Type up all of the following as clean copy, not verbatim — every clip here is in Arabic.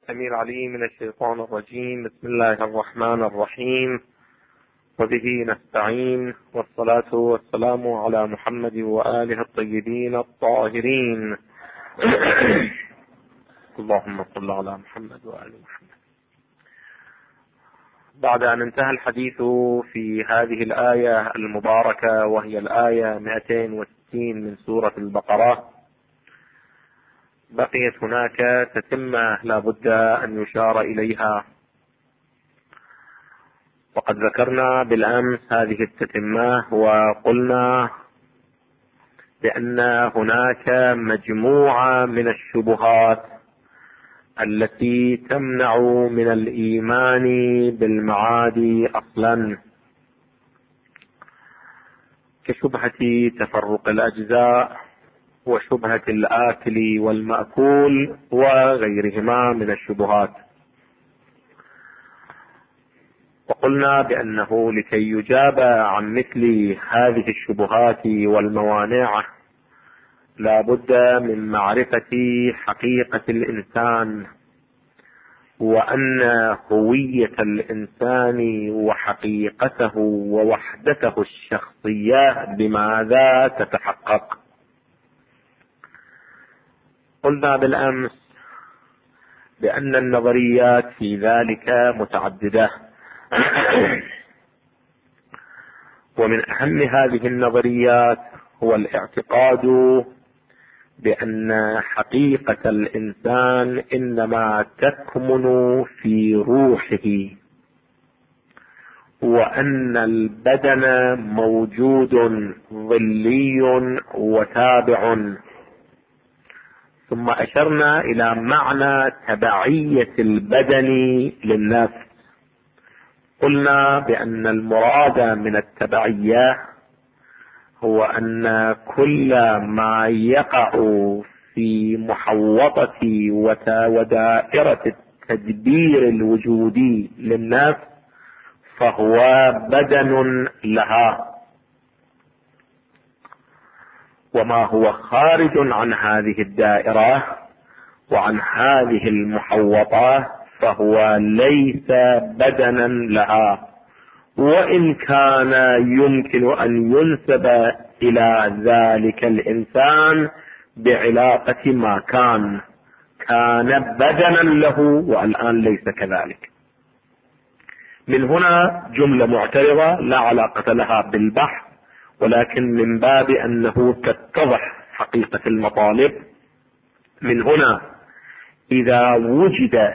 السميع العليم من الشيطان الرجيم. بسم الله الرحمن الرحيم، وبه نستعين، والصلاة والسلام على محمد وآله الطيبين الطاهرين. اللهم صل على محمد وآل محمد. بعد أن انتهى الحديث في هذه الآية المباركة، وهي الآية 260 من سورة البقرة، بقيت هناك تتمة لا بد أن يشار إليها. وقد ذكرنا بالأمس هذه التتمة، وقلنا بأن هناك مجموعة من الشبهات التي تمنع من الإيمان بالمعاد أصلا، كشبهة تفرق الأجزاء، وشبهة الآكل والمأكول، وغيرهما من الشبهات. وقلنا بأنه لكي يجاب عن مثل هذه الشبهات والموانع لا بد من معرفة حقيقة الإنسان، وأن هوية الإنسان وحقيقته ووحدته الشخصية بماذا تتحقق. قلنا بالأمس بأن النظريات في ذلك متعددة، ومن أهم هذه النظريات هو الاعتقاد بأن حقيقة الإنسان إنما تكمن في روحه، وأن البدن موجود ظلي وتابع. ثم أشرنا إلى معنى تبعية البدن للنفس. قلنا بأن المراد من التبعية هو أن كل ما يقع في محوطة ودائرة التدبير الوجودي للنفس فهو بدن لها، وما هو خارج عن هذه الدائرة وعن هذه المحوطة فهو ليس بدنا لها، وإن كان يمكن أن ينسب إلى ذلك الإنسان بعلاقة ما كان بدنا له والآن ليس كذلك. من هنا جملة معترضة لا علاقة لها بالبحث، ولكن من باب أنه تتضح حقيقة المطالب. من هنا إذا وجد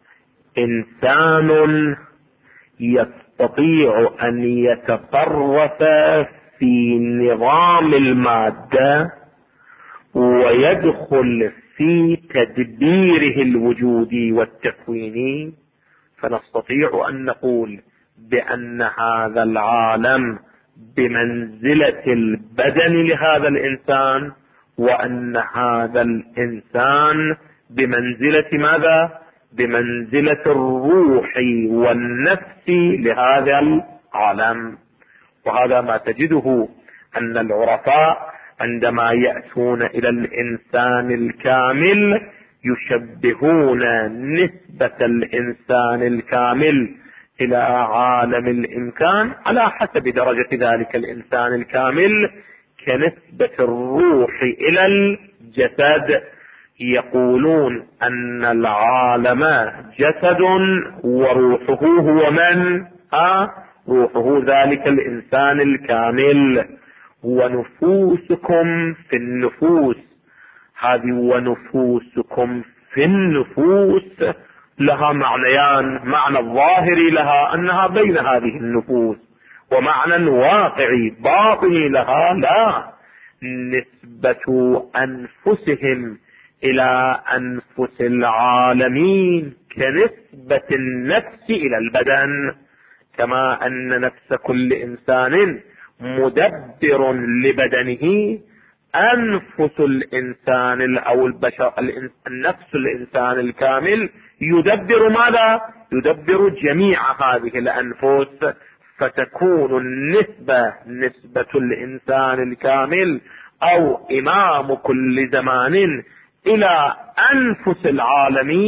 إنسان يستطيع أن يتصرف في نظام المادة ويدخل في تدبيره الوجودي والتكويني، فنستطيع أن نقول بأن هذا العالم بمنزلة البدن لهذا الإنسان، وأن هذا الإنسان بمنزلة ماذا؟ بمنزلة الروح والنفس لهذا العالم. وهذا ما تجده أن العرفاء عندما يأتون إلى الإنسان الكامل يشبهون نسبة الإنسان الكامل إلى عالم الإمكان على حسب درجة ذلك الإنسان الكامل كنسبة الروح إلى الجسد. يقولون أن العالم جسد وروحه هو من؟ روحه ذلك الإنسان الكامل. ونفوسكم في النفوس، هذه ونفوسكم في النفوس لها معنيان: معنى الظاهري لها أنها بين هذه النفوس، ومعنى واقعي باطني لها لا، نسبة أنفسهم إلى أنفس العالمين كنسبة النفس إلى البدن، كما أن نفس كل إنسان مدبر لبدنه. أنفس الإنسان أو البشر، النفس الإنسان الكامل يدبر ماذا؟ يدبر جميع هذه الأنفس، فتكون النسبة نسبة الإنسان الكامل أو إمام كل زمان إلى أنفس العالمين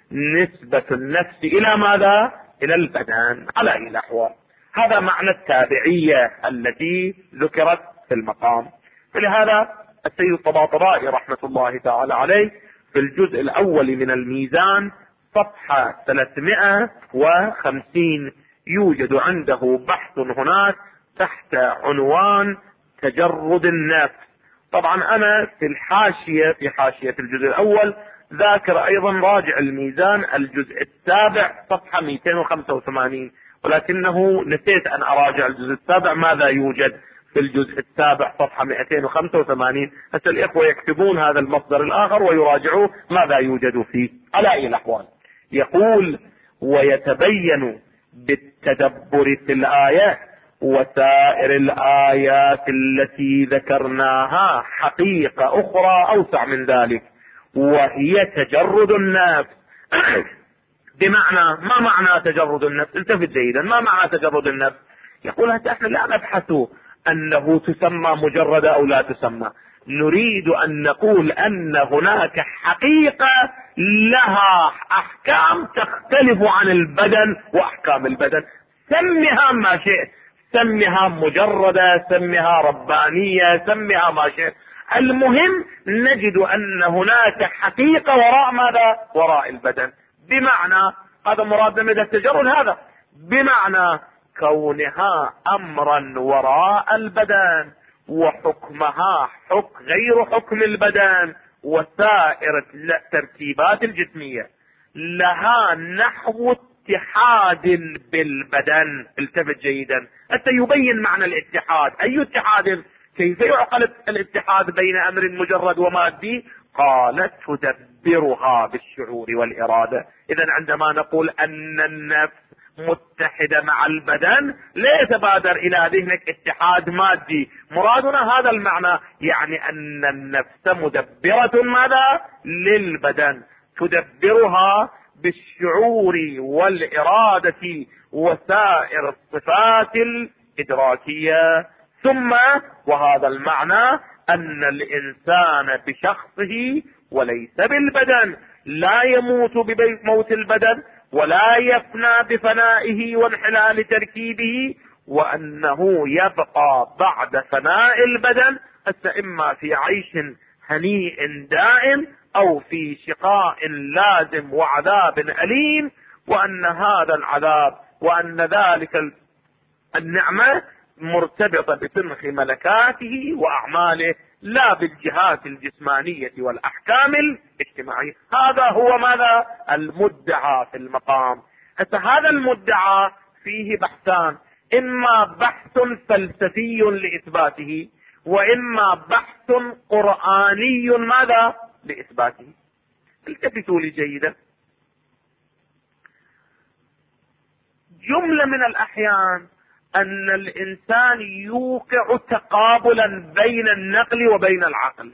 نسبة النفس إلى ماذا؟ إلى البدن على أي الأحوال. هذا معنى التابعية التي ذكرت في المقام. فلهذا السيد الطباطبائي رحمة الله تعالى عليه في الجزء الأول من الميزان صفحة 350 يوجد عنده بحث هناك تحت عنوان تجرد النفس. طبعا أنا في الحاشية، في حاشية الجزء الأول ذاكر أيضا راجع الميزان الجزء السابع صفحة 285، ولكنه نسيت أن أراجع الجزء السابع ماذا يوجد في الجزء السابع صفحة 285. هسه الإخوة يكتبون هذا المصدر الآخر ويراجعوا ماذا يوجد فيه. على أي الأحوال يقول: ويتبين بالتدبر في الآية وسائر الآيات التي ذكرناها حقيقة أخرى أوسع من ذلك، وهي تجرد النفس. بمعنى، ما معنى تجرد النفس؟ التفت جيدا، ما معنى تجرد النفس؟ يقول احنا لا نبحث أنه تسمى مجردة أو لا تسمى، نريد أن نقول أن هناك حقيقة لها أحكام تختلف عن البدن وأحكام البدن. سمها ما شئت، سمها مجردة، سمها ربانية، سمها ما شئت، المهم نجد أن هناك حقيقة وراء ماذا؟ وراء البدن. بمعنى، هذا مراد من التجرد، هذا بمعنى كونها أمرا وراء البدن وحكمها غير حكم البدن، وسائر التركيبات الجسمية لها نحو اتحاد بالبدن. التفت جيدا حتى يبين معنى الاتحاد. أي اتحاد؟ كيف يعقل الاتحاد بين أمر مجرد ومادي؟ قال: تدبرها بالشعور والإرادة. إذن عندما نقول أن النفس متحدة مع البدن لا يتبادر إلى ذهنك اتحاد مادي، مرادنا هذا المعنى، يعني أن النفس مدبرة ماذا؟ للبدن، تدبرها بالشعور والإرادة وسائر الصفات الإدراكية. ثم وهذا المعنى أن الإنسان بشخصه وليس بالبدن، لا يموت بموت البدن ولا يفنى بفنائه وانحلال تركيبه، وأنه يبقى بعد فناء البدن إما في عيش هنيء دائم أو في شقاء لازم وعذاب أليم، وأن هذا العذاب وأن ذلك النعمة مرتبطة بسنخ ملكاته وأعماله، لا بالجهات الجسمانية والأحكام الاجتماعية. هذا هو ماذا؟ المدعى في المقام. هذا المدعى فيه بحثان: إما بحث فلسفي لإثباته، وإما بحث قرآني ماذا؟ لإثباته. التفتوا لي جيدا. جملة من الأحيان أن الإنسان يوقع تقابلا بين النقل وبين العقل،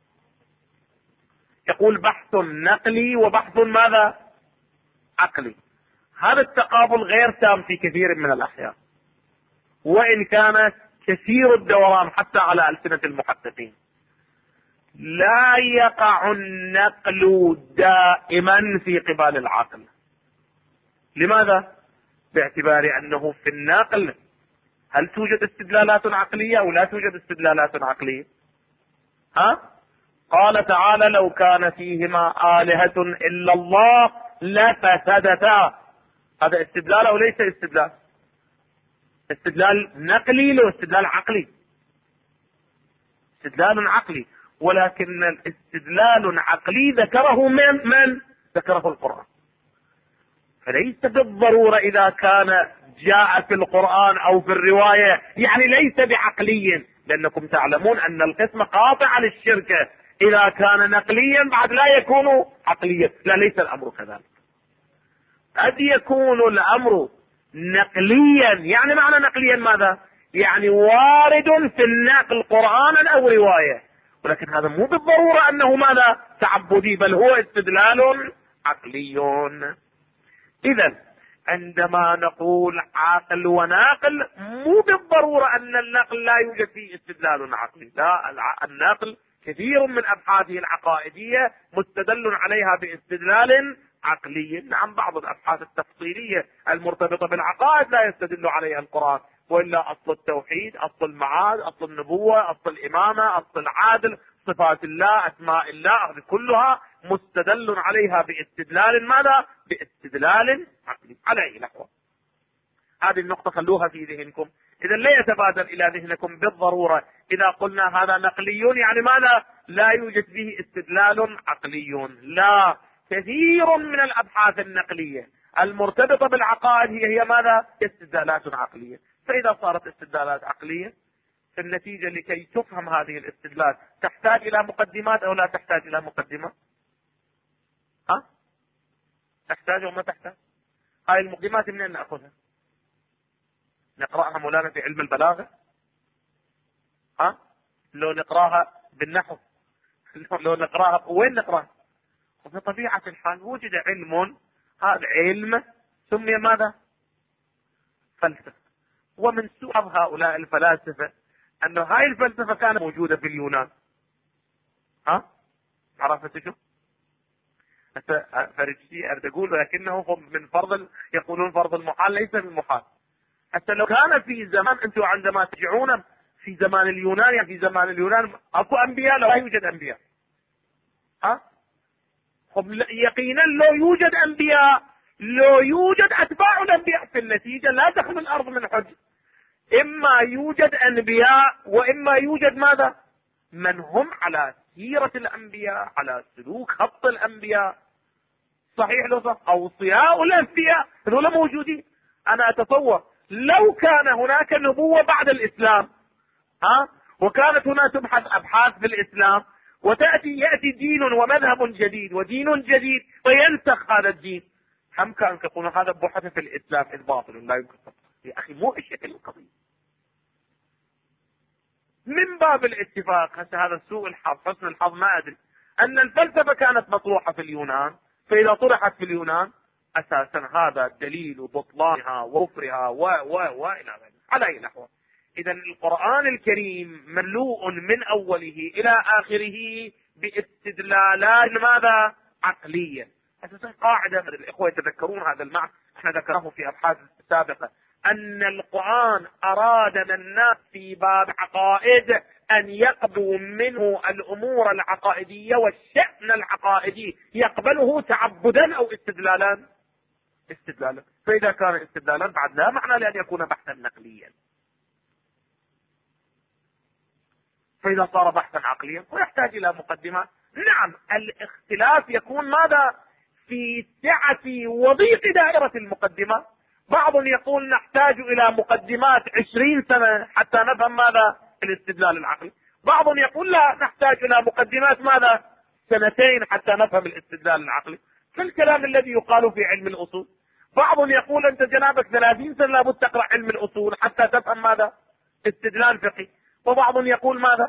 يقول بحث نقلي وبحث ماذا؟ عقلي. هذا التقابل غير تام في كثير من الأحيان، وإن كان كثير الدوران حتى على ألسنة المحققين. لا يقع النقل دائما في قبال العقل. لماذا؟ باعتبار أنه في النقل هل توجد استدلالات عقلية أو لا توجد استدلالات عقلية؟ قال تعالى: لو كان فيهما آلهة إلا الله لفسدتا. هذا استدلال أو ليس استدلال؟ استدلال نقلي لو استدلال عقلي؟ استدلال عقلي، ولكن الاستدلال عقلي ذكره من ذكره القرآن. فليس بالضرورة إذا كان جاء في القرآن أو في الرواية يعني ليس بعقلي، لأنكم تعلمون أن القسم قاطع للشركة. إذا كان نقليا بعد لا يكون عقليا. لا، ليس الأمر كذلك. قد يكون الأمر نقليا. يعني معنى نقليا ماذا؟ يعني وارد في النقل قرآنا أو رواية، ولكن هذا مو بالضرورة أنه ماذا؟ تعبدي، بل هو استدلال عقلي. إذن عندما نقول عقل وناقل مو بالضرورة أن النقل لا يوجد فيه استدلال عقلي. لا، النقل كثير من أبحاثه العقائدية مستدل عليها باستدلال عقلي. نعم بعض الأبحاث التفصيلية المرتبطة بالعقائد لا يستدل عليها القرآن، وإلا أصل التوحيد، أصل المعاد، أصل النبوة، أصل الإمامة، أصل العادل، صفات الله، أسماء الله، هذه كلها مستدل عليها باستدلال ماذا؟ باستدلال عقلي. على أي نحو. هذه النقطة خلوها في ذهنكم. إذا لا يتبادر إلى ذهنكم بالضرورة إذا قلنا هذا نقلي يعني ماذا؟ لا يوجد فيه استدلال عقلي. لا، كثير من الأبحاث النقلية المرتبطة بالعقائد هي ماذا؟ استدلالات عقلية. فإذا صارت استدلالات عقلية، النتيجة لكي تفهم هذه الاستدلال تحتاج إلى مقدمات أو لا تحتاج إلى مقدمات؟ تحتاج أو ما تحتاج؟ هاي المقدمات منين نأخذها؟ نقرأها مولانا في علم البلاغة؟ لو نقراها بالنحو؟ لو نقراها وين نقراها؟ وفي طبيعة الحال وجد علم، هذا علم سمي ماذا؟ فلسفة. ومن سوء هؤلاء الفلاسفة أن هاي الفلسفة كانت موجودة في اليونان. عرفت شو؟ فريدشي أريد أقول لكنه من يقولون فرض المحال ليس بالمحال. حتى لو كان في زمان، أنتم عندما ترجعون في زمان اليونان، يعني في زمان اليونان اكو انبياء؟ لا يوجد انبياء. يقينا لو يوجد انبياء، لو يوجد اتباع الانبياء، في النتيجة لا تخلو الارض من حج. اما يوجد انبياء واما يوجد ماذا؟ من هم على سيرة الانبياء، على سلوك خط الانبياء. صحيح لو صح؟ اوصياء الانبياء هذول موجودين. انا اتصور لو كان هناك نبوة بعد الاسلام، وكانت هنا تبحث ابحاث في الاسلام، يأتي دين ومذهب جديد ودين جديد وينسخ هذا الدين، هم كان يقولون هذا بحث في الاسلام إذ باطل لا يمكن. يا اخي مو الشكل القضية. من باب الاتفاق، هذا سوء الحظ حسن الحظ ما ادري، ان الفلسفة كانت مطروحة في اليونان، فاذا طرحت في اليونان اساسا هذا دليل بطلانها وكفرها والى ذلك. على اي نحو. اذا القرآن الكريم مملوء من اوله الى اخره باستدلالات ماذا؟ عقلية. اساسا قاعدة الاخوة يتذكرون هذا المعنى، احنا ذكرناه في ابحاث سابقة، ان القرآن اراد من الناس في باب عقائد ان يقبلوا منه الامور العقائدية والشأن العقائدي، يقبله تعبدا او استدلالا. فاذا كان استدلالا بعد لا معنى لان يكون بحثا نقليا. فاذا صار بحثا عقليا ويحتاج الى مقدمات. نعم الاختلاف يكون ماذا؟ في سعة وضيق دائرة المقدمات. بعض يقول نحتاج الى مقدمات 20 سنة حتى نفهم ماذا؟ الاستدلال العقلي. بعض يقول لا، نحتاج الى مقدمات ماذا؟ 2 حتى نفهم الاستدلال العقلي. كالكلام الذي يقال في علم الاصول. بعض يقول انت جنابك 30 سنة لابد تقرأ علم الاصول حتى تفهم ماذا؟ استدلال فقهي. وبعض يقول ماذا؟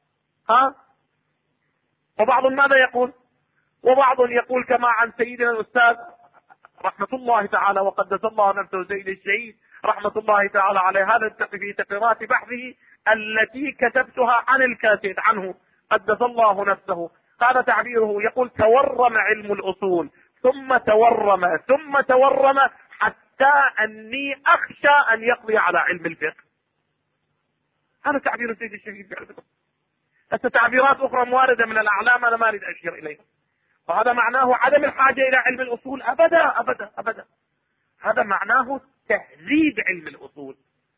وبعض ماذا يقول؟ وبعض يقول كما عن سيدنا الأستاذ رحمة الله تعالى وقدس الله نفسه سيد الشهيد رحمة الله تعالى عليه، هذا في تقريرات بحثه التي كتبتها عن الكاسيت عنه قدس الله نفسه، هذا تعبيره، يقول تورم علم الأصول ثم تورم حتى أني أخشى أن يقضي على علم الفقه. هذا تعبير سيد الشهيد. هسه تعبيرات أخرى واردة من الأعلام أنا ما أريد أشير إليها. فهذا معناه عدم الحاجة إلى علم الأصول أبدا أبدا أبدا. هذا معناه تهذيب علم الأصول،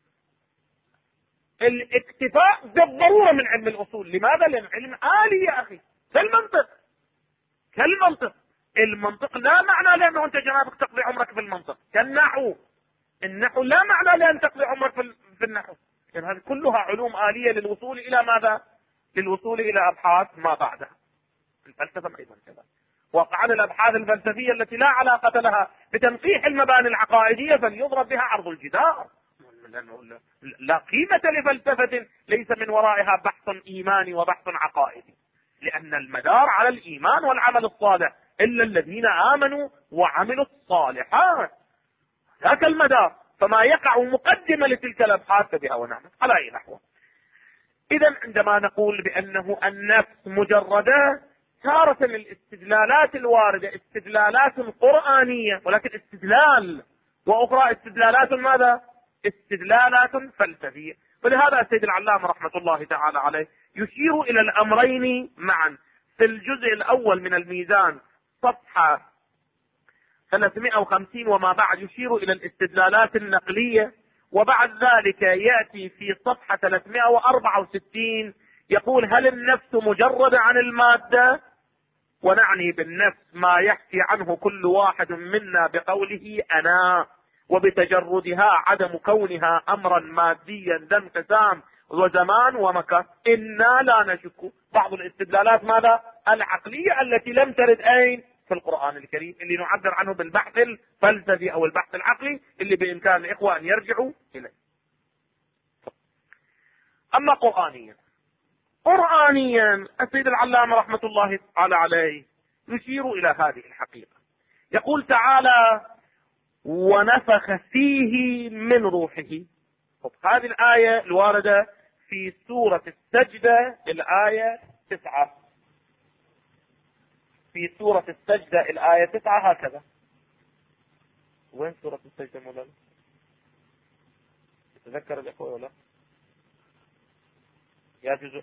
الاكتفاء بالضرورة من علم الأصول. لماذا؟ لأن علم آلي يا أخي، كالمنطق. المنطق لا معنى لأنه أنت جنابك تقضي عمرك في المنطق. النحو لا معنى لأن تقضي عمرك في النحو. يعني هذه كلها علوم آلية للوصول إلى ماذا؟ للوصول إلى أبحاث ما بعدها. الفلسفة أيضا كذا. وقع الأبحاث الفلسفية التي لا علاقة لها بتنقيح المباني العقائدية فليضرب بها عرض الجدار. لا قيمة لفلسفة ليس من ورائها بحث إيماني وبحث عقائدي، لأن المدار على الإيمان والعمل الصالح، إلا الذين آمنوا وعملوا الصالحات، ذاك المدار. فما يقع مقدمة لتلك الأبحاث فبها ونعمت. على أي نحو. إذا عندما نقول بأنه النفس مجردة، تارة الاستدلالات الواردة استدلالات قرآنية ولكن استدلال، وأخرى استدلالات ماذا؟ استدلالات فلسفية. ولهذا السيد العلامة رحمة الله تعالى عليه يشير إلى الأمرين معا. في الجزء الأول من الميزان صفحة 350 وما بعد يشير إلى الاستدلالات النقلية، وبعد ذلك يأتي في صفحة 364 يقول: هل النفس مجرد عن المادة؟ ونعني بالنفس ما يحكي عنه كل واحد منا بقوله أنا، وبتجردها عدم كونها أمرا ماديا ذا انقسام وزمان ومكان. إنا لا نشك. بعض الاستدلالات ماذا؟ العقلية التي لم ترد أين؟ في القرآن الكريم، اللي نعبر عنه بالبحث الفلسفي أو البحث العقلي اللي بإمكان الإخوة أن يرجعوا إليه. أما قرآنيا السيد العلامة رحمة الله تعالى عليه يشير إلى هذه الحقيقة. يقول تعالى: ونفخ فيه من روحه. هذه الآية الواردة في سورة السجدة الآية 9. في سورة السجدة الآية 9 هكذا. وين سورة السجدة مولانا؟ تذكر الإخوة ولا؟ يا جزء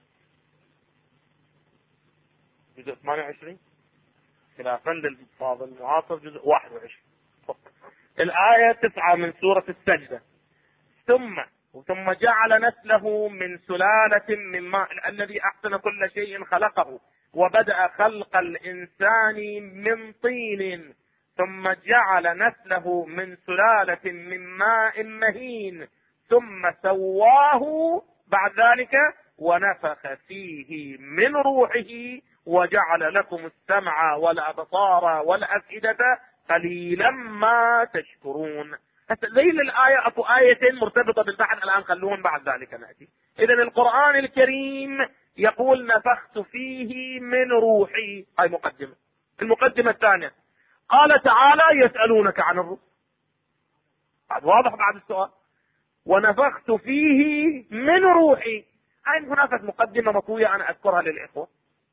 28 خلافا للفاضل المعاصر جزء 21. الآية 9 من سورة السجدة: ثم جعل نسله من سلالة من ماء الذي أحسن كل شيء خلقه وبدأ خلق الإنسان من طين ثم جعل نسله من سلالة من ماء مهين ثم سواه بعد ذلك ونفخ فيه من روحه وجعل لكم السمع والأبصار والأفئدة قليلا ما تشكرون. ذيل الآية أكو آيتين مرتبطة بالبحث الآن، خلوهم بعد ذلك نأتي. إذن القرآن الكريم يقول: نفخت فيه من روحي. هاي مقدمة. المقدمة الثانية قال تعالى: يسألونك عن الروح. بعد واضح بعد السؤال: ونفخت فيه من روحي. هاي هناك مقدمة مطوية أنا أذكرها للإخوة.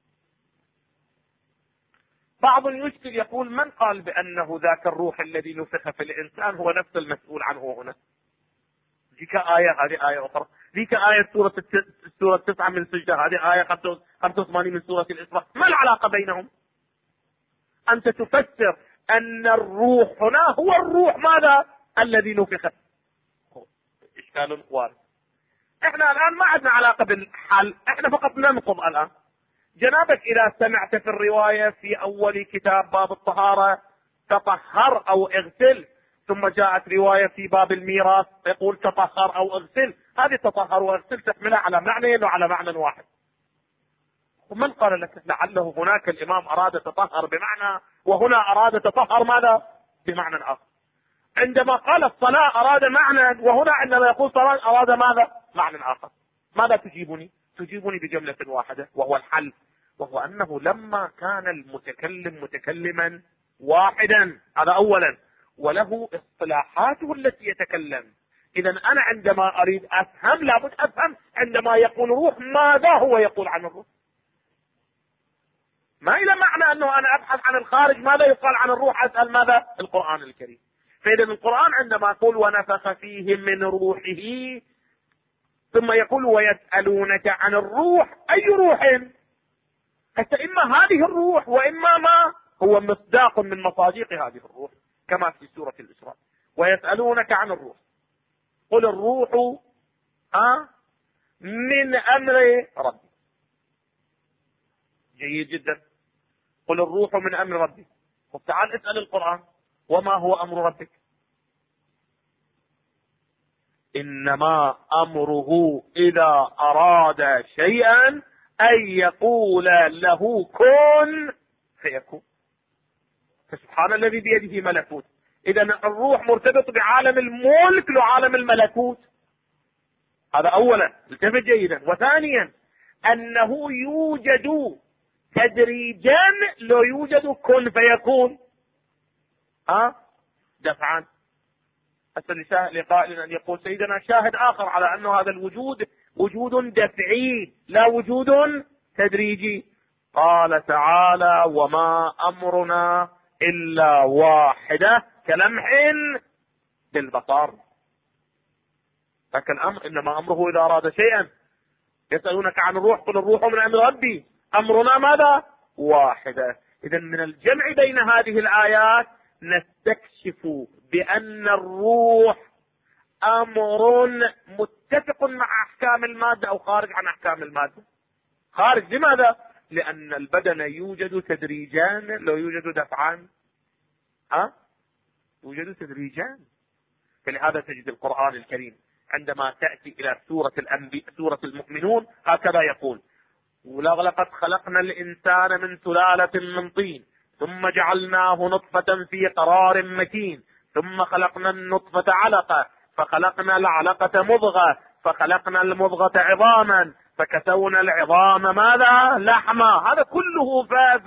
بعض يشكل يقول: من قال بأنه ذاك الروح الذي نفخ في الإنسان هو نفس المسؤول عنه هنا؟ ذيك آية، هذه آية أخرى. ذيك آية سورة 9 من سجدة، هذه آية 85 من سورة الإسراء. ما العلاقة بينهم؟ أنت تفسر أن الروح هنا هو الروح ماذا؟ الذي نفخ. إشكال وارد. احنا الآن ما عندنا علاقة بالحل، احنا فقط ننقض الآن. جنابك إذا سمعت في الرواية في أول كتاب باب الطهارة تطهر أو اغسل، ثم جاءت رواية في باب الميراث يقول تطهر أو اغسل، هذه تطهر واغسل تحملها على معنى وعلى معنى واحد. ومن قال لك؟ لعله هناك الإمام أراد تطهر بمعنى، وهنا أراد تطهر ماذا؟ بمعنى آخر. عندما قال الصلاة أراد معنى، وهنا عندما يقول صلاة أراد ماذا؟ معنى آخر. ماذا تجيبني؟ تجيبني بجملة واحدة وهو الحل، وهو أنه لما كان المتكلم متكلما واحدا، هذا أولا، وله اصطلاحاته التي يتكلم. إذا أنا عندما أريد أفهم لابد أفهم عندما يقول روح ماذا هو يقول عن الروح. ما إلى معنى أنه أنا أبحث عن الخارج ماذا يقال عن الروح أسأل ماذا؟ القرآن الكريم. فإذا القرآن عندما يقول ونفخ فيه من روحه ثم يقول ويسألونك عن الروح، أي روح؟ حتى إما هذه الروح وإما ما هو مصداق من مصادق هذه الروح كما في سورة الإسراء. ويسألونك عن الروح قل الروح من أمر ربي. جيد جدا. قل الروح من أمر ربي. تعال اسأل القرآن وما هو أمر ربك؟ إنما أمره إذا أراد شيئا أن يقول له كن فيكون. فسبحان الذي بيده ملكوت. إذا الروح مرتبط بعالم الملك وعالم الملكوت. هذا أولا، التفت جيدا. وثانيا أنه يوجد تدريجا، لو يوجد كن فيكون دفعا. أسأل لقائل أن يقول سيدنا شاهد آخر على أنه هذا الوجود وجود دفعي لا وجود تدريجي. قال تعالى: وما أمرنا إلا واحدة كلمح بالبصر. لكن الأمر إنما أمره إذا أراد شيئا. يسألونك عن الروح قل الروح من أمر ربي. أمرنا ماذا؟ واحدة. إذا من الجمع بين هذه الآيات نستكشف بأن الروح أمر متفق مع أحكام المادة أو خارج عن أحكام المادة. خارج. لماذا؟ لأن البدن يوجد تدريجان، لو يوجد دفعان يوجد تدريجان. فلهذا تجد القرآن الكريم عندما تأتي إلى سورة المؤمنون هكذا يقول: ولقد خلقنا الإنسان من سلالة من طين ثم جعلناه نطفة في قرار مكين ثم خلقنا النطفة علقة فخلقنا العلقة مضغة فخلقنا المضغة عظاما فكسونا العظام ماذا؟ لحما. هذا كله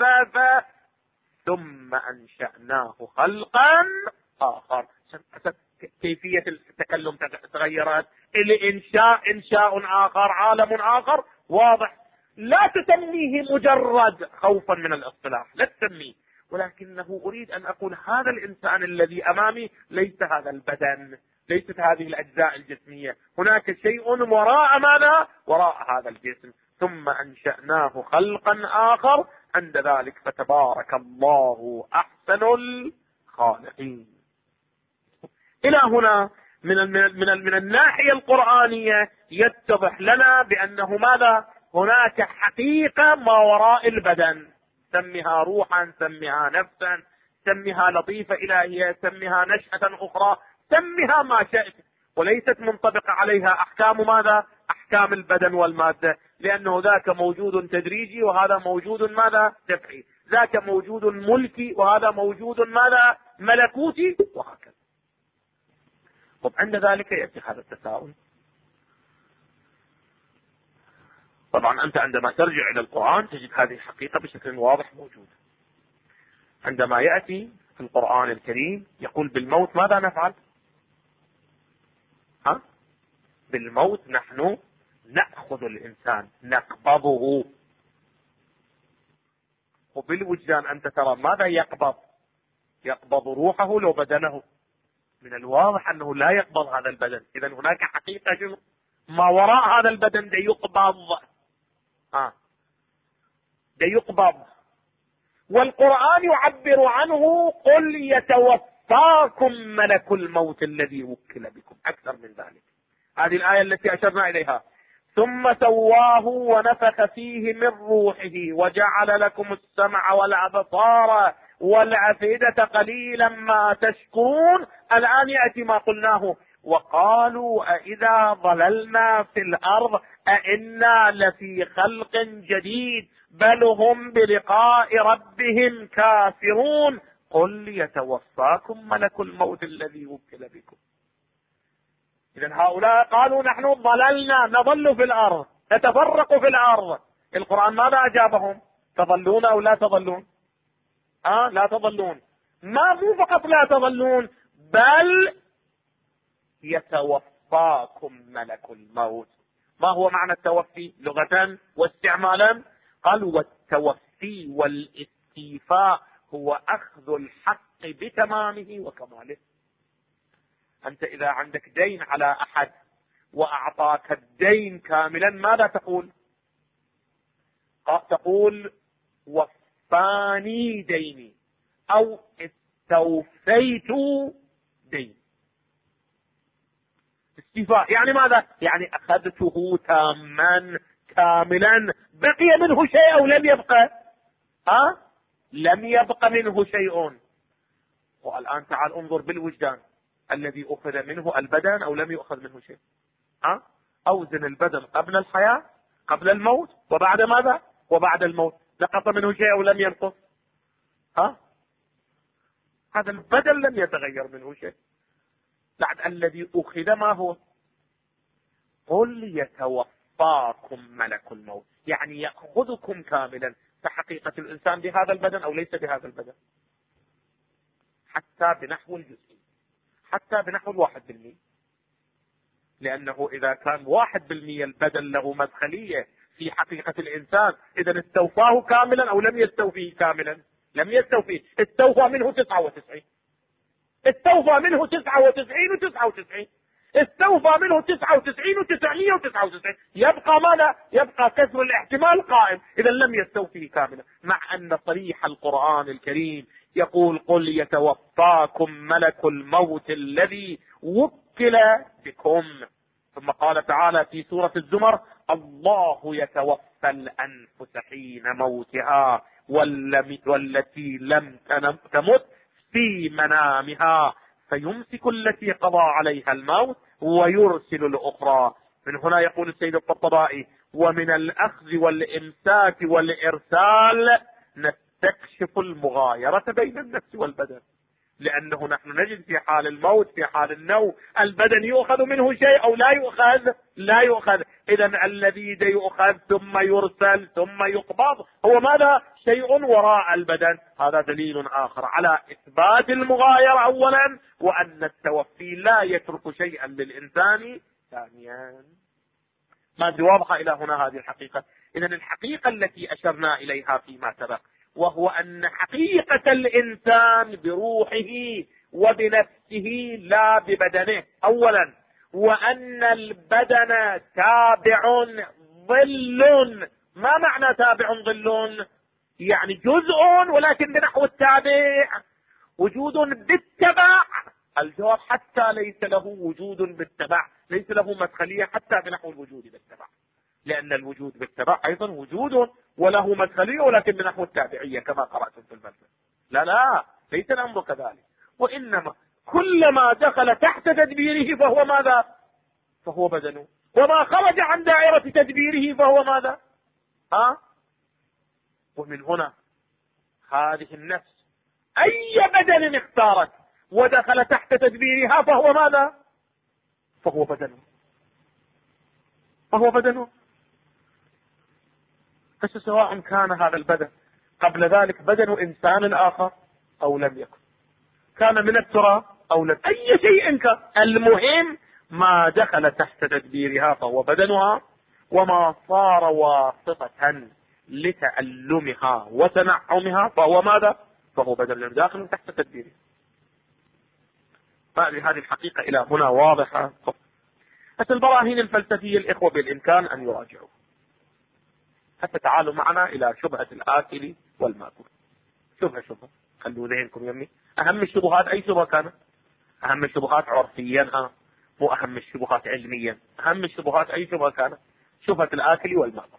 ثم أنشأناه خلقا آخر. كيفية التكلم تغيرت. الإنشاء إنشاء آخر، عالم آخر واضح. لا تسميه مجرد خوفا من الاصطلاح، لا تسميه، ولكنه أريد أن أقول هذا الإنسان الذي أمامي ليس هذا البدن، ليست هذه الأجزاء الجسمية، هناك شيء وراء ماذا؟ وراء هذا الجسم. ثم أنشأناه خلقا آخر. عند ذلك فتبارك الله أحسن الخالقين. إلى هنا من الناحية القرآنية يتضح لنا بأنه ماذا؟ هناك حقيقة ما وراء البدن، سمها روحا، سمها نفسا، سمها لطيفة إلهية، سمها نشأة أخرى، سمها ما شئت، وليست منطبقة عليها أحكام ماذا؟ أحكام البدن والمادة، لأنه ذاك موجود تدريجي وهذا موجود ماذا؟ دفعي، ذاك موجود ملكي وهذا موجود ماذا؟ ملكوتي، وهكذا. طب عند ذلك يأتي هذا التساؤل. طبعا أنت عندما ترجع إلى القرآن تجد هذه الحقيقة بشكل واضح موجود. عندما يأتي في القرآن الكريم يقول بالموت ماذا نفعل؟ بالموت نحن نأخذ الإنسان نقبضه. وبالوجدان أنت ترى ماذا يقبض؟ يقبض روحه لو بدنه. من الواضح أنه لا يقبض هذا البدن. إذن هناك حقيقة ما وراء هذا البدن ده يقبض. ده يقبض. والقرآن يعبر عنه: قل يتوفاكم ملك الموت الذي وكل بكم. أكثر من ذلك. هذه الآية التي أشرنا إليها: ثم سواه ونفخ فيه من روحه وجعل لكم السمع والأبصار والأفئدة قليلا ما تشكرون. الآن يأتي ما قلناه: وقالوا أإذا ضللنا في الأرض أإنا لفي خلق جديد بل هم بلقاء ربهم كافرون قل يتوفاكم ملك الموت الذي وكل بكم. إذن هؤلاء قالوا نحن ضللنا، نضل في الأرض، نتفرق في الأرض. القرآن ماذا أجابهم؟ تضلون أو لا تضلون؟ لا تضلون. ما مو فقط لا تضلون، بل يتوفاكم ملك الموت. ما هو معنى التوفي لغة واستعمالا؟ قال: والتوفي والاستيفاء هو أخذ الحق بتمامه وكماله. أنت إذا عندك دين على أحد وأعطاك الدين كاملا ماذا تقول؟ تقول وفاني ديني أو استوفيت دين. استيفاء يعني ماذا؟ يعني أخذته تاما كاملا. بقي منه شيء أو لم يبقى؟ لم يبق منه شيء. والآن تعال انظر بالوجدان: الذي أخذ منه البدن أو لم يؤخذ منه شيء؟ أوزن البدن قبل الحياة، قبل الموت، وبعد ماذا؟ وبعد الموت. نقص منه شيء أو لم ينقص؟ هذا البدن لم يتغير منه شيء. بعد الذي أخذ ما هو؟ قل يتوفاكم ملك الموت، يعني يأخذكم كاملا. فحقيقة الإنسان بهذا البدن أو ليس بهذا البدن؟ حتى بنحو الجزئي، حتى بنحو 1%. لأنه إذا كان 1% البدن له مدخلية في حقيقة الإنسان. إذا استوفاه كاملا أو لم يستوفيه كاملا؟ لم يستوفيه، استوفى منه 99، استوفى منه 99 و99، استوفى منه 99 و999، يبقى ماذا؟ يبقى كسر الاحتمال قائم. إذا لم يستوفيه كاملا، مع أن صريح القرآن الكريم يقول: قل يتوفاكم ملك الموت الذي وكل بكم. ثم قال تعالى في سورة الزمر: الله يتوفى الأنفس حين موتها والتي لم تمت في منامها فيمسك التي قضى عليها الموت ويرسل الأخرى. من هنا يقول السيد الطبطبائي: ومن الأخذ والإمساك والإرسال نستكشف المغايرة بين النفس والبدن، لأنه نحن نجد في حال الموت، في حال النوم، البدن يؤخذ منه شيء أو لا يؤخذ؟ لا يؤخذ. إذا الذي يؤخذ ثم يرسل ثم يقبض هو ماذا؟ شيء وراء البدن. هذا دليل آخر على إثبات المغايرة أولا، وأن التوفي لا يترك شيئا للإنسان ثانيا. ما أدري واضحة إلى هنا هذه الحقيقة؟ إذا الحقيقة التي أشرنا إليها فيما سبق، وهو أن حقيقة الإنسان بروحه وبنفسه لا ببدنه أولا، وأن البدن تابع ظل. ما معنى تابع ظل؟ يعني جزء ولكن بنحو التابع، وجود بالتبع. الجواب: حتى ليس له وجود بالتبع، ليس له مدخلية حتى بنحو الوجود بالتبع، لأن الوجود بالتبع أيضا وجود وله مدخلية ولكن بنحو التابعية كما قرأتم في المثل. لا، ليس الأمر كذلك، وإنما كلما دخل تحت تدبيره فهو ماذا؟ فهو بدنه، وما خرج عن دائرة تدبيره فهو ماذا؟ ومن هنا هذه النفس أي بدن اختارت ودخل تحت تدبيرها فهو ماذا؟ فهو بدنه، فهو بدنه. سواء كان هذا البدن قبل ذلك بدن إنسان آخر أو لم يكن، كان من التراب أو لم، أي شيء كان، المهم ما دخل تحت تدبيرها فهو بدنها، وما صار واسطة لتألمها وتنعمها فهو ماذا؟ فهو بدن داخل تحت تدبيرها. هذه الحقيقة إلى هنا واضحة. حتى البراهين الفلسفية الإخوة بالإمكان أن يراجعوا. حتى تعالوا معنا إلى شبهة الآكل والماكل. شبهة خلوا ذهنكم يمي. أهم الشبهات أي شبهة كانت؟ أهم الشبهات عرفيا، مو أهم الشبهات علميا. أهم الشبهات أي شبهة كانت؟ شبهة الآكل والماكل.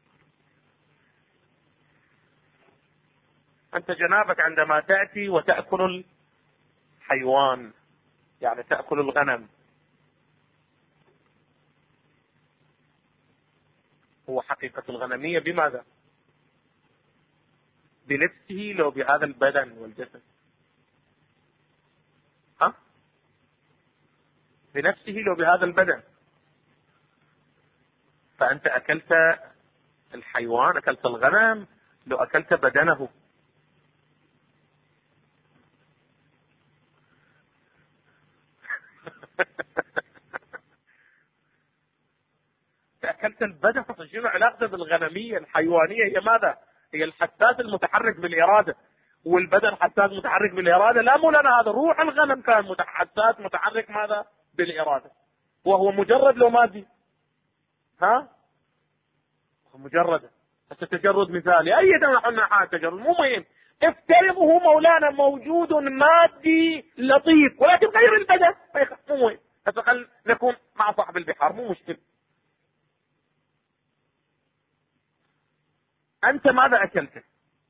أنت جنابك عندما تأتي وتأكل الحيوان، يعني تأكل الغنم، هو حقيقة الغنمية بماذا؟ بنفسه لو بهذا البدن والجسد؟ بنفسه لو بهذا البدن. فأنت أكلت الحيوان، أكلت الغنم لو أكلت بدنه. أكلت البدن. شنو علاقته بالغنمية؟ الحيوانية هي ماذا؟ هي الحساس المتحرك بالإرادة، والبدن حساس متحرك بالإرادة. لا، مو لنا هذا. روح الغنم كان حساس متحرك ماذا؟ بالإرادة، وهو مجرد لو مادي. مجرد. بس تجرد مثالي، أي نوع تجرد مو مهم. افترضه مولانا موجود مادي لطيف ولكن غير البدن، مو مهم. بس خل نكون مع صاحب البحار، مو مشكلة. أنت ماذا أكلت؟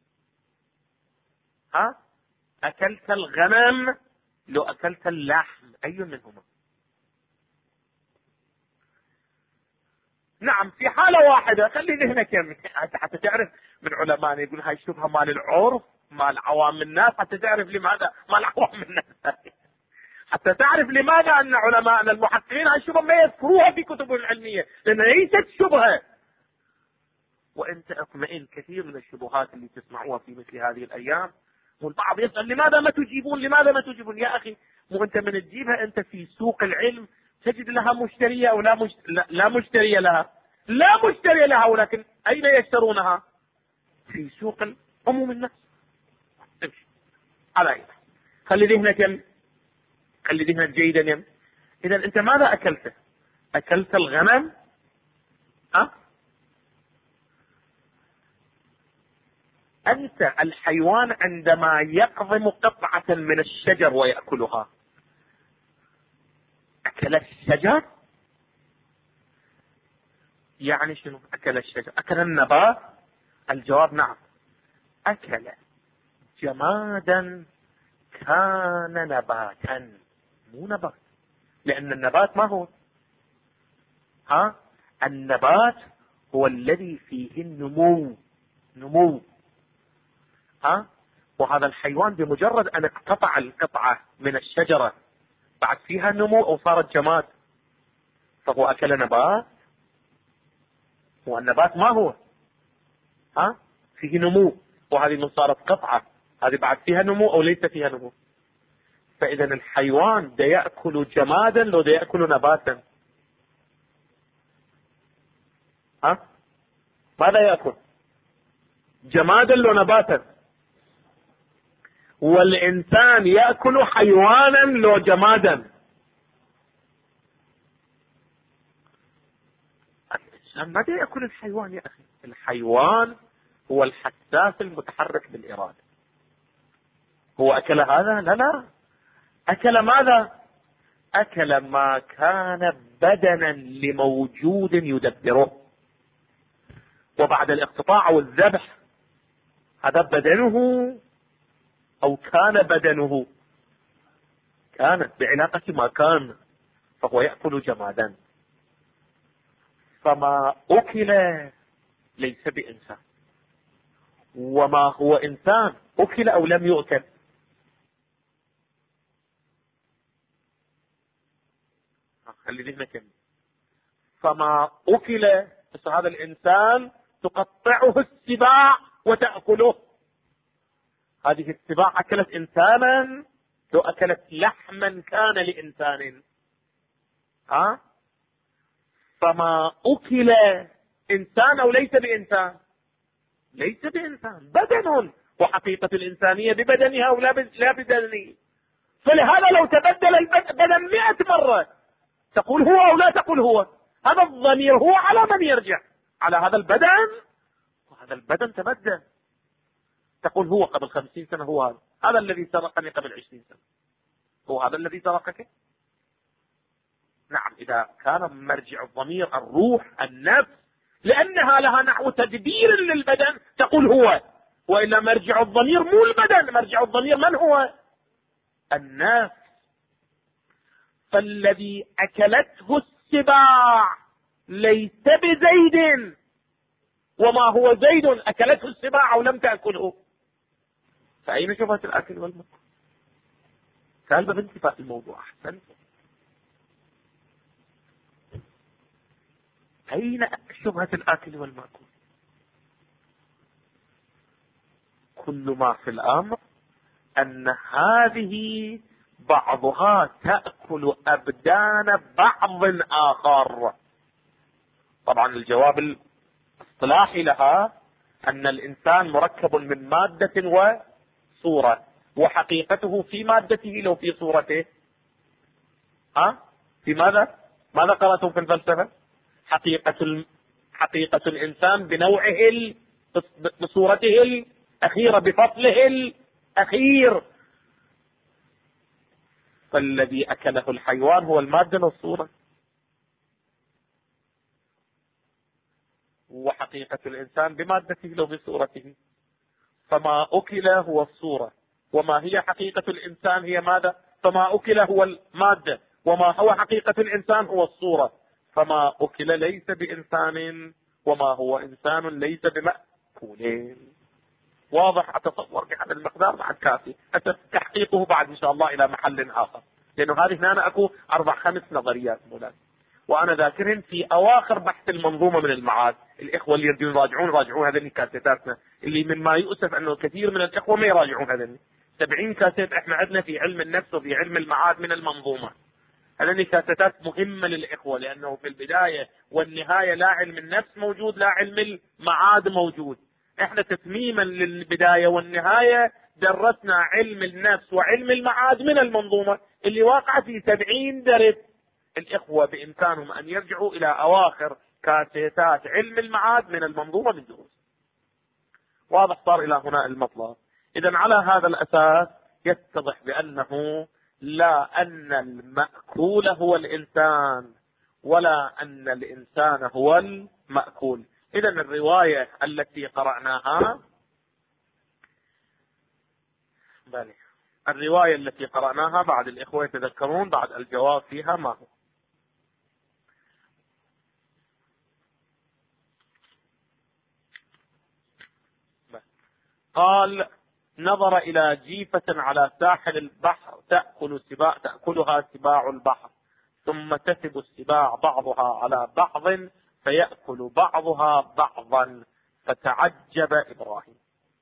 أكلت الغنم لو أكلت اللحم، أي منهما؟ نعم، في حالة واحدة. خلي ذهنك يمي حتى تعرف. من علماء يقول هاي الشبهة مال العرف، مال عوام الناس، حتى تعرف لماذا مال عوام الناس، حتى تعرف لماذا أن علماءنا المحققين هاي الشبهة ما يذكروها في كتبهم العلمية، لأنها ليست شبهة. وأنت اطمئن، كثير من الشبهات اللي تسمعوها في مثل هذه الأيام، والبعض يسأل لماذا ما تجيبون، لماذا ما تجيبون؟ يا أخي، مو أنت من تجيبها أنت في سوق العلم تجد لها مشترية أو لا مشترية لها. لا مشتري لها، ولكن أين يشترونها؟ في سوق عموم الناس. على أي خلي ذهنك خلي ذهنك جيدا. إذا أنت ماذا أكلت؟ أكلت الغنم؟ أنت الحيوان عندما يقضم قطعة من الشجر ويأكلها، أكل الشجر؟ يعني شنو أكل الشجر؟ أكل النبات؟ الجواب نعم، أكل جمادا كان نباتا، مو نبات، لأن النبات ما هو؟ النبات هو الذي فيه النمو. وهذا الحيوان بمجرد أن اقتطع القطعة من الشجرة بعد فيها نمو أو صارت جماد، فهو أكل نبات. والنبات ما هو؟ فيه نمو، وهذه من صارت قطعة، هذه بعد فيها نمو أو ليس فيها نمو. فإذا الحيوان دا يأكل جمادا لو دا يأكل نباتا؟ ماذا يأكل؟ جمادا لو نباتا؟ والإنسان يأكل حيوانا لو جمادا؟ الإنسان ماذا يأكل الحيوان يا أخي؟ الحيوان هو الحساس المتحرك بالإرادة. هو أكل هذا؟ لا، أكل ماذا؟ أكل ما كان بدنا لموجود يدبره، وبعد الاقتطاع والذبح هذا بدنه أو كان بدنه؟ كانت بعلاقة ما كان، فهو يأكل جمادا. فما أكل ليس بإنسان، وما هو إنسان أكل أو لم يؤكل؟ خلي ذهنك. فما أكل، بس هذا الإنسان تقطعه السباع وتأكله. هذه السباع أكلت إنسانا لو أكلت لحما كان لإنسان. فما أكل إنسان أو ليس بإنسان؟ ليس بإنسان، بدن، وحقيقة الإنسانية ببدنها أو لا بدنه. فلهذا لو تبدل البدن 100 مرة تقول هو أو لا تقول هو، هذا الضمير هو على من يرجع؟ على هذا البدن، وهذا البدن تبدل. تقول هو قبل 50 سنة هو هذا الذي سرقني قبل 20 سنة، هو هذا الذي سرقك؟ نعم، إذا كان مرجع الضمير الروح النفس، لأنها لها نحو تدبير للبدن تقول هو، وإلا مرجع الضمير مو البدن، مرجع الضمير من هو؟ النفس. فالذي أكلته السباع ليس بزيد، وما هو زيد أكلته السباع أو لم تأكله. فأين شبهة الأكل والمأكل؟ سالبة بانتفاء الموضوع. أحسن. أين شبهة الأكل والمأكل؟ كل ما في الأمر أن هذه بعضها تأكل أبدان بعض آخر. طبعا الجواب الاصطلاحي لها أن الإنسان مركب من مادة وصورة، وحقيقته في مادته لو في صورته. في ماذا قرأتم في الفلسفة؟ حقيقة الإنسان بنوعه بصورته الأخيرة، بفصله الأخير. فالذي أكله الحيوان هو المادة والصورة، وحقيقة الإنسان بمادته لو بصورته. فما أكل هو الصورة، وما هي حقيقة الإنسان هي ماذا؟ فما أكل هو المادة، وما هو حقيقة الإنسان هو الصورة. فما أكل ليس بإنسان، وما هو إنسان ليس بمأكول. واضح؟ أتصور بهذا المقدار بعد كافي، تحقيقه بعد إن شاء الله إلى محل آخر، لأنه هذه هنا أكو 4-5 نظريات مولانا، وأنا ذاكرهم في أواخر بحث المنظومة من المعاد. الإخوة اللي يريدون يراجعون هذين كاسيتاتنا، اللي مما يؤسف أنه كثير من الإخوة ما يراجعون هذين 70 كاسيت. إحنا عندنا في علم النفس وفي علم المعاد من المنظومة، هذه شتات مهمة للإخوة، لأنه في البداية والنهاية لا علم النفس موجود، لا علم المعاد موجود. احنا تتميما للبداية والنهاية درسنا علم النفس وعلم المعاد من المنظومة اللي واقعة في 70 درس. الإخوة بإمكانهم أن يرجعوا إلى أواخر كاسيتات علم المعاد من المنظومة من دروس. واضح صار إلى هنا المطلب. إذن على هذا الأساس يتضح بأنه لا أن المأكول هو الإنسان ولا أن الإنسان هو المأكول. إذن الرواية التي قرأناها بعد الإخوة يتذكرون بعد الجواب فيها ما هو. قال: نظر إلى جيفة على ساحل البحر تأكلها سباع البحر، ثم تثب السباع بعضها على بعض فيأكل بعضها بعضا، فتعجب إبراهيم.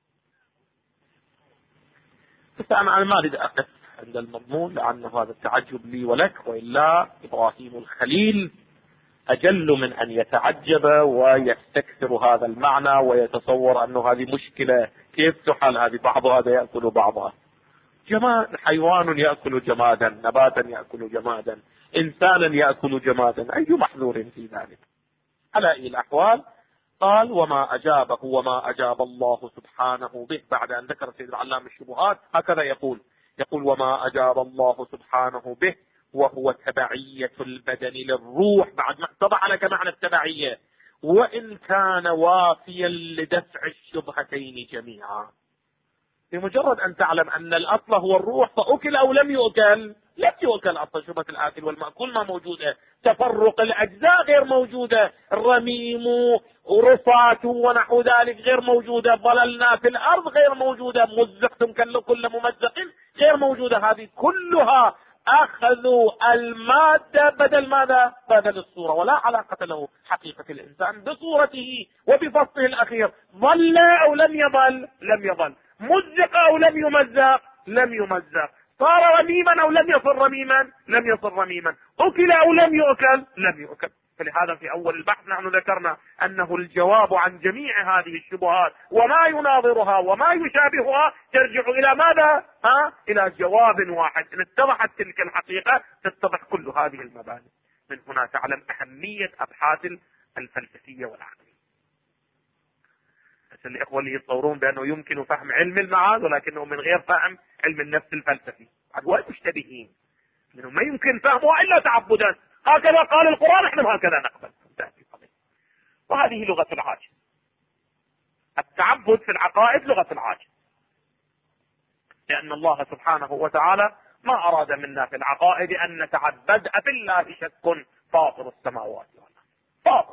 بس أنا ما أريد أقف عند المضمون، لأن هذا التعجب لي ولك، وإلا إبراهيم الخليل أجل من أن يتعجب ويستكثر هذا المعنى ويتصور أنه هذه مشكلة، كيف تحل هذه؟ بعض هذا يأكل بعضها. جماد، حيوان يأكل جمادا، نباتا يأكل جمادا، إنسانا يأكل جمادا، أي محذور في ذلك؟ على أي الأحوال قال: وما أجابه وما أجاب الله سبحانه به. بعد أن ذكر سيد العلام الشبهات هكذا يقول وما أجاب الله سبحانه به وهو تبعية البدن للروح، بعد ما اتضح لك معنى التبعية، وإن كان وافيا لدفع الشبهتين جميعا. بمجرد أن تعلم أن الأصل هو الروح، فأكل أو لم يؤكل، لم يؤكل أصل. شبهة الآكل والمأكول ما موجودة، تفرق الأجزاء غير موجودة، الرميم ورفات ونحو ذلك غير موجودة، ضللنا في الأرض غير موجودة، مزقتم كل ممزق غير موجودة. هذه كلها أخذوا المادة بدل ماذا؟ بدل الصورة، ولا علاقة له حقيقة الإنسان بصورته وبفصله الأخير. ظل أو لم يظل؟ لم يظل. مزق أو لم يمزق؟ لم يمزق. صار رميما أو لم يصر رميما؟ لم يصر رميما. أكل أو لم يؤكل؟ لم يؤكل. فلهذا في أول البحث نحن ذكرنا أنه الجواب عن جميع هذه الشبهات وما يناظرها وما يشابهها ترجع إلى ماذا؟ إلى جواب واحد. إن اتضحت تلك الحقيقة تتضح كل هذه المباني. من هنا تعلم أهمية أبحاث الفلسفية والعقلية. بس الإخوة اللي يتصورون بأنه يمكن فهم علم المعاد ولكنه من غير فهم علم النفس الفلسفي، هؤلاء مشتبهين، لأنه ما يمكن فهمه إلا تعبدا. هكذا قال القرآن، احنا هكذا نقبل. وهذه لغة العاجز. التعبد في العقائد لغة العاجز، لأن الله سبحانه وتعالى ما أراد منا في العقائد أن نتعبد. أفي الله شك فاطر السماوات والأرض، فاطر.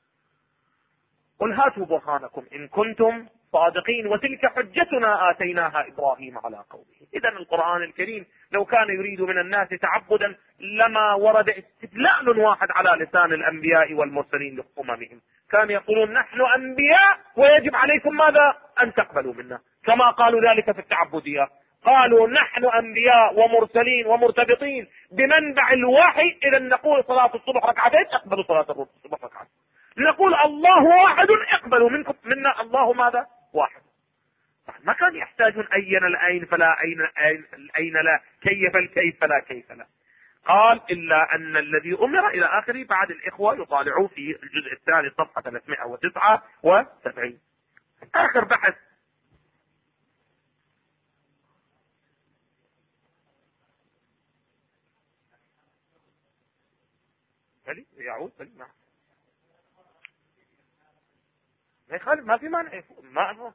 قل هاتوا برهانكم إن كنتم صادقين وتلك حجتنا آتيناها إبراهيم على قومه. إذن القرآن الكريم لو كان يريد من الناس تعبدا لما ورد استدلال واحد على لسان الأنبياء والمرسلين لأممهم. كان يقولون نحن أنبياء ويجب عليكم ماذا؟ أن تقبلوا منا، كما قالوا ذلك في التعبدية. قالوا نحن أنبياء ومرسلين ومرتبطين بمنبع الوحي، إذا نقول صلاة الصبح ركعتين اقبلوا صلاة الصبح ركعتين. نقول الله واحد اقبلوا منكم منا الله ماذا؟ واحد. ما كان يحتاجون أين الأين فلا أين لا، كيف الكيف فلا كيف لا. قال إلا أن الذي أمر إلى آخره. بعد الإخوة يطالعوا في الجزء الثاني صفحة 379 آخر بحث. يعود نعم، ما يخالف، ما في مانع، ما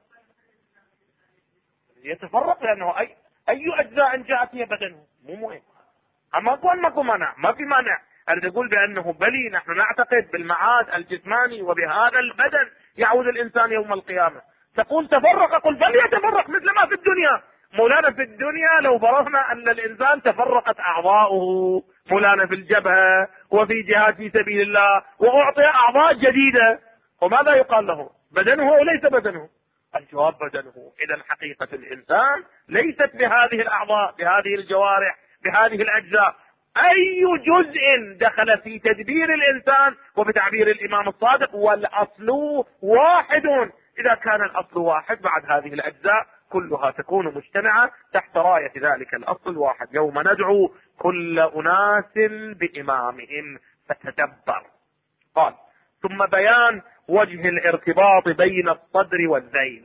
يتفرق، لأنه أي أجزاء جاءت هي بدنه مو مهم. أما أقول ماكو مانع، ما في مانع. أريد أقول بأنه بلي نحن نعتقد بالمعاد الجسماني وبهذا البدن يعود الإنسان يوم القيامة. تقول تفرق، قل بل يتفرق مثل ما في الدنيا. مولانا في الدنيا لو فرضنا أن الإنسان تفرقت أعضاؤه، مولانا في الجبهة وفي جهاد في سبيل الله وأعطي أعضاء جديدة، وماذا يقال له؟ بدنه أو ليس بدنه؟ الجواب بدنه. إذا حقيقة الإنسان ليست بهذه الأعضاء، بهذه الجوارح، بهذه الأجزاء. أي جزء دخل في تدبير الإنسان، وبتعبير الإمام الصادق والأصل واحد. إذا كان الأصل واحد بعد هذه الأجزاء كلها تكون مجتمعة تحت راية ذلك الأصل الواحد. يوم ندعو كل أناس بإمامهم فتدبر. قال: ثم بيان وجه الارتباط بين الصدر والذيل.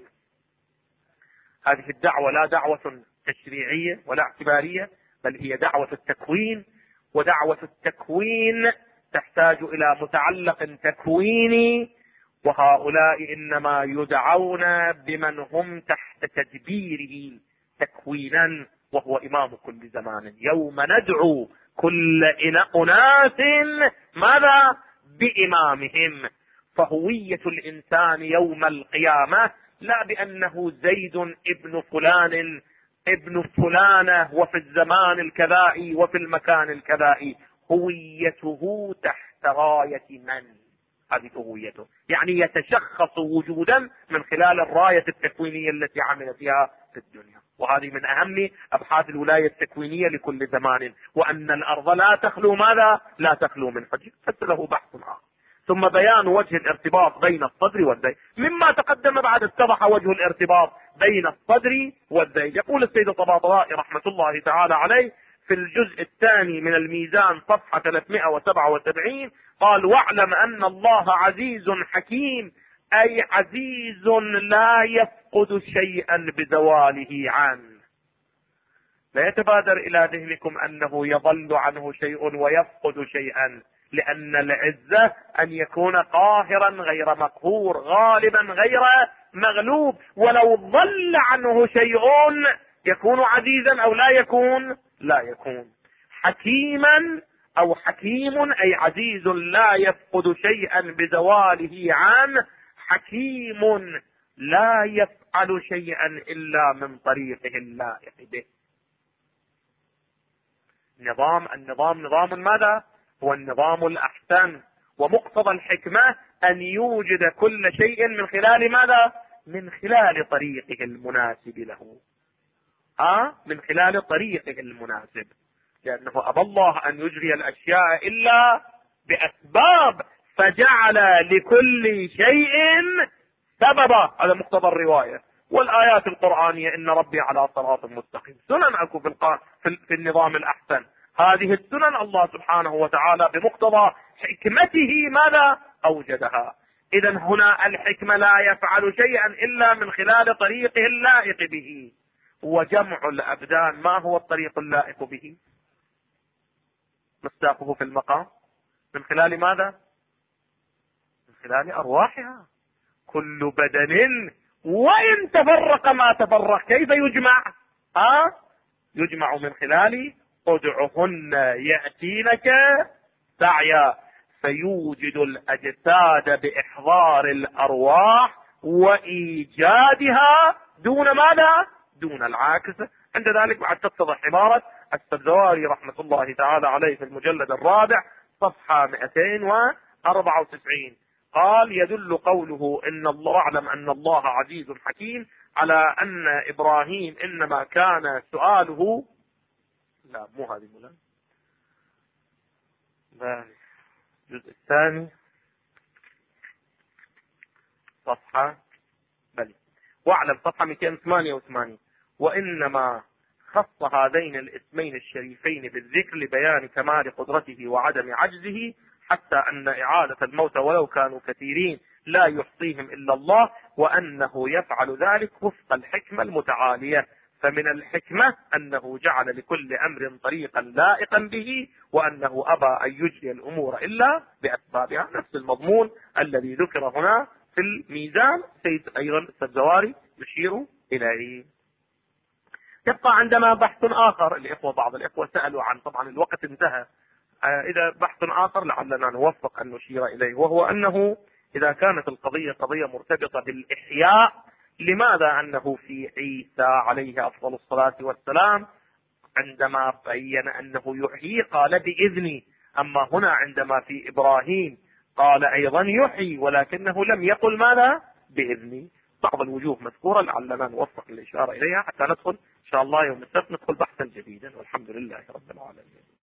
هذه الدعوة لا دعوة تشريعية ولا اعتبارية، بل هي دعوة التكوين، ودعوة التكوين تحتاج إلى متعلق تكويني، وهؤلاء إنما يدعون بمن هم تحت تدبيره تكوينا، وهو إمام كل زمان. يوم ندعو كل أناس ماذا؟ بإمامهم. فهوية الإنسان يوم القيامة لا بأنه زيد ابن فلان ابن فلانة وفي الزمان الكذائي وفي المكان الكذائي، هويته تحت راية من؟ هذه هويته، يعني يتشخص وجودا من خلال الراية التكوينية التي عمل فيها في الدنيا. وهذه من أهم أبحاث الولاية التكوينية لكل زمان، وأن الأرض لا تخلو ماذا؟ لا تخلو من حجر، فله بحث آخر. ثم بيان وجه الارتباط بين الصدر والذيل. مما تقدم بعد اتضح وجه الارتباط بين الصدر والذيل. يقول السيد الطباطبائي رحمة الله تعالى عليه في الجزء الثاني من الميزان صفحة 377، قال: واعلم أن الله عزيز حكيم، أي عزيز لا يفقد شيئا بزواله عنه. لا يتبادر إلى ذهنكم أنه يضل عنه شيء ويفقد شيئا، لأن العزة أن يكون قاهرا غير مقهور، غالبا غير مغلوب. ولو ضل عنه شيء يكون عزيزا أو لا يكون؟ لا يكون. حكيما أو حكيم أي عزيز لا يفقد شيئا بزواله عنه، حكيم لا يفعل شيئا إلا من طريقه اللائق به. النظام نظام ماذا؟ هو النظام الأحسن، ومقتضى الحكمة أن يوجد كل شيء من خلال ماذا؟ من خلال طريقه المناسب له. من خلال طريقه المناسب، لأنه أبى الله أن يجري الأشياء إلا بأسباب، فجعل لكل شيء سببا. هذا مقتضى الرواية والآيات القرآنية: إن ربي على صراط مستقيم. سنن أكو في النظام الأحسن. هذه السنن الله سبحانه وتعالى بمقتضى حكمته ماذا؟ أوجدها. إذا هنا الحكمة لا يفعل شيئا إلا من خلال طريقه اللائق به. وجمع الأبدان ما هو الطريق اللائق به؟ مصداقه في المقام من خلال ماذا؟ من خلال أرواحها. كل بدن وإن تفرق ما تفرق كيف يجمع؟ يجمع من خلال ادعهن يأتينك سعيا، فيوجد الأجساد بإحضار الأرواح وإيجادها دون ماذا؟ دون العكس. عند ذلك بعد تتضح عبارة السبزواري رحمة الله تعالى عليه في المجلد الرابع صفحة 294، قال: يدل قوله إن الله اعلم أن الله عزيز حكيم على أن إبراهيم إنما كان سؤاله، لا مو هذه الجزء الثاني صفحة واعلم صفحة 288، وإنما خص هذين الاسمين الشريفين بالذكر لبيان كمال قدرته وعدم عجزه، حتى أن إعادة الموتى ولو كانوا كثيرين لا يحصيهم إلا الله، وأنه يفعل ذلك وفق الحكمة المتعالية. فمن الحكمة أنه جعل لكل أمر طريقا لائقا به، وأنه أبى أن يجري الأمور إلا بأسبابها. نفس المضمون الذي ذكر هنا في الميزان سيد أيضا السبزواري يشير إليه. يبقى عندما بحث آخر، بعض الإخوة سألوا عن، طبعا الوقت انتهى، إذا بحث آخر لعلنا نوفق أن نشير إليه، وهو أنه إذا كانت القضية قضية مرتبطة بالإحياء، لماذا أنه في عيسى عليه أفضل الصلاة والسلام عندما بين أنه يحيي قال بإذني، أما هنا عندما في إبراهيم قال أيضا يحيي ولكنه لم يقل ماذا؟ بإذني. بعض الوجوه مذكورة لعلنا نوفق الإشارة إليها حتى ندخل إن شاء الله يوم السبت ندخل بحثا جديدا، والحمد لله رب العالمين.